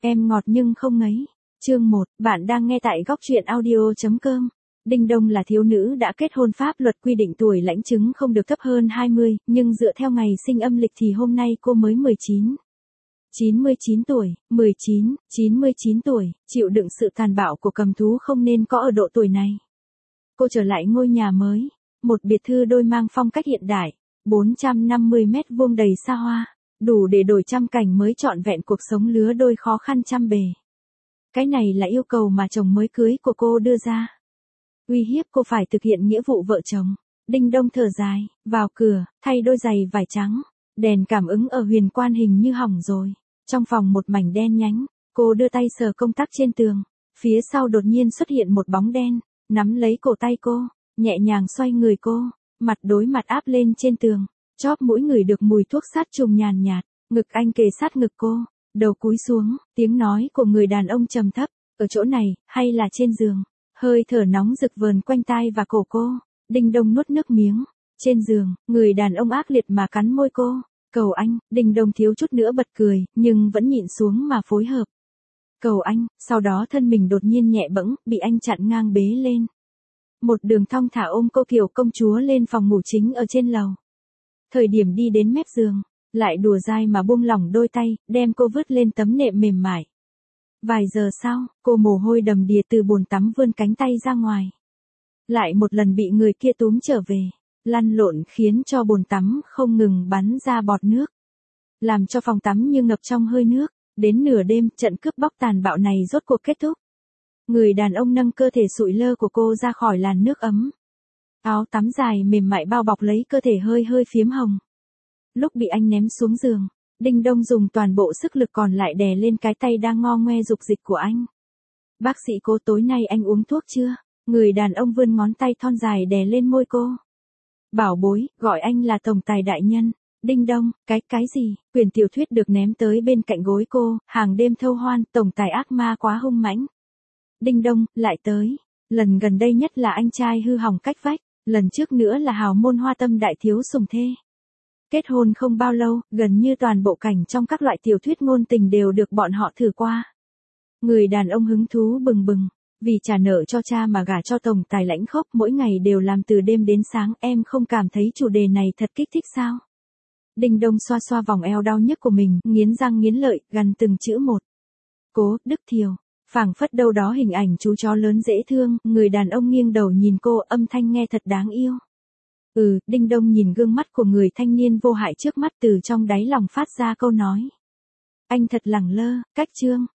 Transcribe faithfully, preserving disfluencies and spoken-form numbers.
Em ngọt nhưng không ngấy. Chương một, bạn đang nghe tại góc truyện audio chấm com. Đinh Đông là thiếu nữ đã kết hôn, pháp luật quy định tuổi lãnh chứng không được thấp hơn hai mươi, nhưng dựa theo ngày sinh âm lịch thì hôm nay cô mới mười chín. chín mươi chín tuổi, mười chín, chín mươi chín tuổi, chịu đựng sự tàn bạo của cầm thú không nên có ở độ tuổi này. Cô trở lại ngôi nhà mới, một biệt thự đôi mang phong cách hiện đại, bốn trăm năm mươi mét vuông đầy xa hoa, đủ để đổi trăm cảnh mới trọn vẹn cuộc sống lứa đôi khó khăn trăm bề. Cái này là yêu cầu mà chồng mới cưới của cô đưa ra. Uy hiếp cô phải thực hiện nghĩa vụ vợ chồng. Đinh Đông thở dài, vào cửa, thay đôi giày vải trắng. Đèn cảm ứng ở huyền quan hình như hỏng rồi. Trong phòng một mảnh đen nhánh, cô đưa tay sờ công tắc trên tường. Phía sau đột nhiên xuất hiện một bóng đen, nắm lấy cổ tay cô, nhẹ nhàng xoay người cô, mặt đối mặt áp lên trên tường. Chóp mũi ngửi được mùi thuốc sát trùng nhàn nhạt, ngực anh kề sát ngực cô, đầu cúi xuống, tiếng nói của người đàn ông trầm thấp, ở chỗ này, hay là trên giường, hơi thở nóng rực vờn quanh tai và cổ cô. Đinh Đông nuốt nước miếng, trên giường, người đàn ông ác liệt mà cắn môi cô, cầu anh. Đinh Đông thiếu chút nữa bật cười, nhưng vẫn nhịn xuống mà phối hợp. Cầu anh, sau đó thân mình đột nhiên nhẹ bẫng, bị anh chặn ngang bế lên. Một đường thong thả ôm cô kiểu công chúa lên phòng ngủ chính ở trên lầu. Thời điểm đi đến mép giường, lại đùa dai mà buông lỏng đôi tay, đem cô vứt lên tấm nệm mềm mại. Vài giờ sau, cô mồ hôi đầm đìa từ bồn tắm vươn cánh tay ra ngoài. Lại một lần bị người kia túm trở về, lăn lộn khiến cho bồn tắm không ngừng bắn ra bọt nước. Làm cho phòng tắm như ngập trong hơi nước. Đến nửa đêm, trận cướp bóc tàn bạo này rốt cuộc kết thúc. Người đàn ông nâng cơ thể sụi lơ của cô ra khỏi làn nước ấm. Áo tắm dài mềm mại bao bọc lấy cơ thể hơi hơi phiếm hồng. Lúc bị anh ném xuống giường, Đinh Đông dùng toàn bộ sức lực còn lại đè lên cái tay đang ngo ngoe dục dịch của anh. Bác sĩ cô, tối nay anh uống thuốc chưa? Người đàn ông vươn ngón tay thon dài đè lên môi cô. Bảo bối, gọi anh là tổng tài đại nhân. Đinh Đông, cái, cái gì? Quyển tiểu thuyết được ném tới bên cạnh gối cô, hàng đêm thâu hoan, tổng tài ác ma quá hung mãnh. Đinh Đông, lại tới. Lần gần đây nhất là anh trai hư hỏng cách vách, lần trước nữa là hào môn hoa tâm đại thiếu sủng thê. Kết hôn không bao lâu, gần như toàn bộ cảnh trong các loại tiểu thuyết ngôn tình đều được bọn họ thử qua. Người đàn ông hứng thú bừng bừng, vì trả nợ cho cha mà gả cho tổng tài lãnh khốc, mỗi ngày đều làm từ đêm đến sáng. Em không cảm thấy chủ đề này thật kích thích sao? Đinh Đông xoa xoa vòng eo đau nhức của mình, nghiến răng nghiến lợi, gằn từng chữ một. Cố Đức Thiều, phảng phất đâu đó hình ảnh chú chó lớn dễ thương. Người đàn ông nghiêng đầu nhìn cô, âm thanh nghe thật đáng yêu. Ừ, Đinh Đông nhìn gương mắt của người thanh niên vô hại trước mắt, từ trong đáy lòng phát ra câu nói. Anh thật lẳng lơ, cách chương,